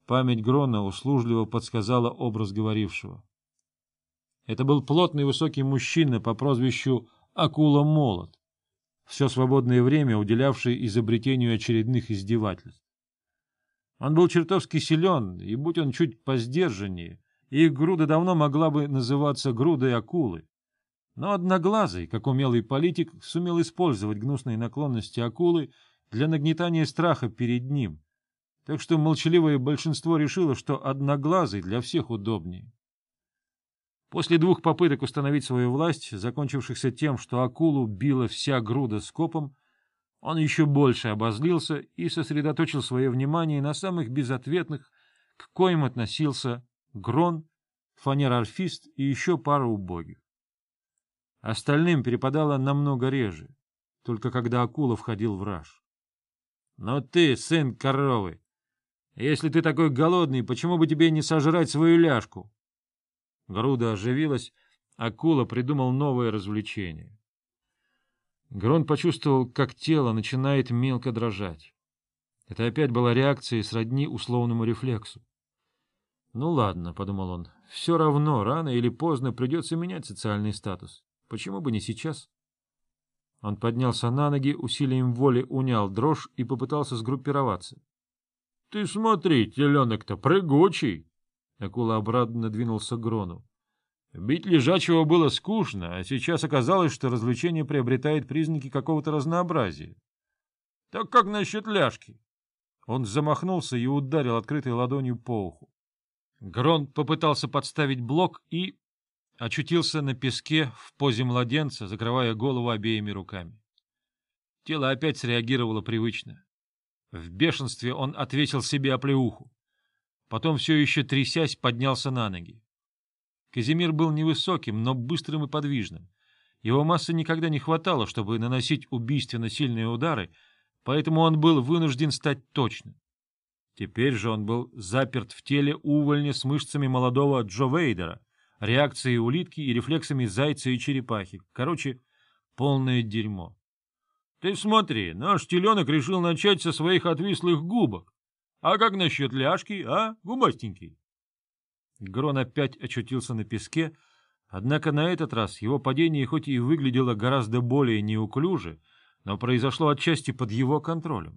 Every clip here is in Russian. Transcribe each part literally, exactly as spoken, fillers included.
Память Грона услужливо подсказала образ говорившего. Это был плотный высокий мужчина по прозвищу Акула-Молот, все свободное время уделявший изобретению очередных издевательств. Он был чертовски силен, и будь он чуть поздержаннее, их груда давно могла бы называться грудой акулы. Но одноглазый, как умелый политик, сумел использовать гнусные наклонности акулы для нагнетания страха перед ним, так что молчаливое большинство решило, что одноглазый для всех удобнее. После двух попыток установить свою власть, закончившихся тем, что акулу била вся груда скопом, он еще больше обозлился и сосредоточил свое внимание на самых безответных, к коим относился Грон, фанер-орфист и еще пара убогих. Остальным перепадало намного реже, только когда акула входил в раж. — Но ты, сын коровы, если ты такой голодный, почему бы тебе не сожрать свою ляжку? Груда оживилась, акула придумал новое развлечение. Грон почувствовал, как тело начинает мелко дрожать. Это опять была реакция сродни условному рефлексу. «Ну ладно», — подумал он, — «все равно рано или поздно придется менять социальный статус. Почему бы не сейчас?» Он поднялся на ноги, усилием воли унял дрожь и попытался сгруппироваться. — Ты смотри, теленок-то прыгучий! Акула обратно двинулся к Грону. Бить лежачего было скучно, а сейчас оказалось, что развлечение приобретает признаки какого-то разнообразия. — Так как насчет ляжки? Он замахнулся и ударил открытой ладонью по уху. Грон попытался подставить блок и очутился на песке в позе младенца, закрывая голову обеими руками. Тело опять среагировало привычно. В бешенстве он отвесил себе оплеуху. Потом, все еще трясясь, поднялся на ноги. Казимир был невысоким, но быстрым и подвижным. Его массы никогда не хватало, чтобы наносить убийственно сильные удары, поэтому он был вынужден стать точным. Теперь же он был заперт в теле увольня с мышцами молодого Джо Вейдера, реакцией улитки и рефлексами зайца и черепахи. Короче, полное дерьмо. — Ты смотри, наш теленок решил начать со своих отвислых губок. А как насчет ляжки, а, губастенький? Грон опять очутился на песке, однако на этот раз его падение хоть и выглядело гораздо более неуклюже, но произошло отчасти под его контролем.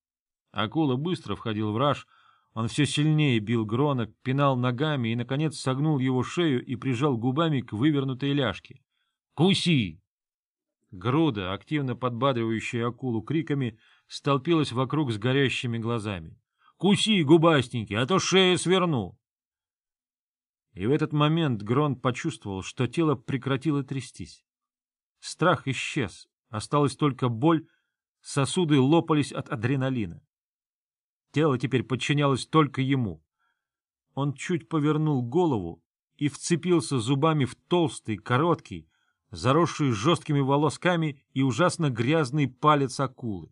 Акула быстро входил в раж, он все сильнее бил Грона, пинал ногами и, наконец, согнул его шею и прижал губами к вывернутой ляжке. «Куси!» Груда, активно подбадривающая акулу криками, столпилась вокруг с горящими глазами. «Куси, губастенький, а то шею сверну!» И в этот момент Грон почувствовал, что тело прекратило трястись. Страх исчез, осталась только боль, сосуды лопались от адреналина. Тело теперь подчинялось только ему. Он чуть повернул голову и вцепился зубами в толстый, короткий, заросший жесткими волосками и ужасно грязный палец акулы.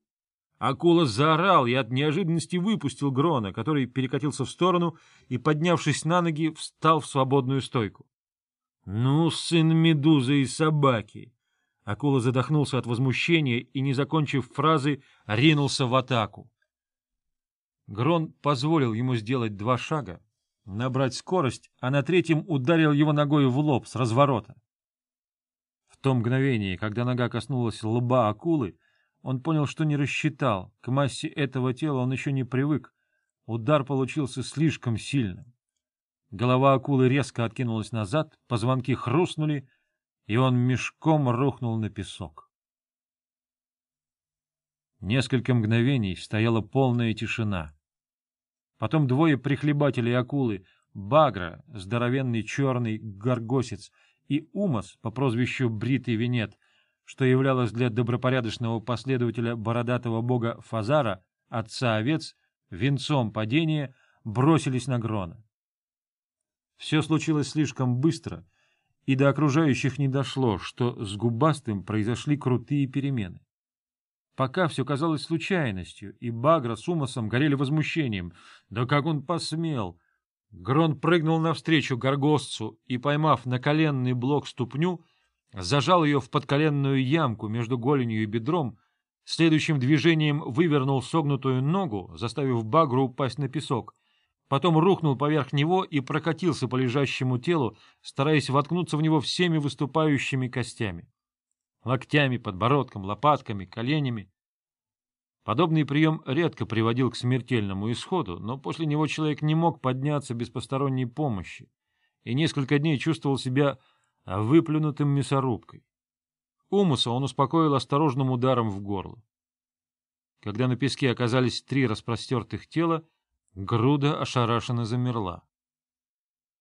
Акула заорал и от неожиданности выпустил Грона, который перекатился в сторону и, поднявшись на ноги, встал в свободную стойку. — Ну, сын медузы и собаки! Акула задохнулся от возмущения и, не закончив фразы, ринулся в атаку. Грон позволил ему сделать два шага, набрать скорость, а на третьем ударил его ногой в лоб с разворота. В то мгновение, когда нога коснулась лба акулы, он понял, что не рассчитал, к массе этого тела он еще не привык, удар получился слишком сильным. Голова акулы резко откинулась назад, позвонки хрустнули, и он мешком рухнул на песок. Несколько мгновений стояла полная тишина. Потом двое прихлебателей акулы, Багра, здоровенный черный горгосец, и Умас по прозвищу Бритый Венет, что являлось для добропорядочного последователя бородатого бога Фазара, отца овец, венцом падения, бросились на Грона. Все случилось слишком быстро, и до окружающих не дошло, что с Губастым произошли крутые перемены. Пока все казалось случайностью, и Багра с Умасом горели возмущением. Да как он посмел! Грон прыгнул навстречу горгостцу и, поймав на коленный блок ступню, зажал ее в подколенную ямку между голенью и бедром, следующим движением вывернул согнутую ногу, заставив Багру упасть на песок, потом рухнул поверх него и прокатился по лежащему телу, стараясь воткнуться в него всеми выступающими костями. Локтями, подбородком, лопатками, коленями. Подобный прием редко приводил к смертельному исходу, но после него человек не мог подняться без посторонней помощи и несколько дней чувствовал себя выплюнутым мясорубкой. Умуса он успокоил осторожным ударом в горло. Когда на песке оказались три распростертых тела, груда ошарашенно замерла.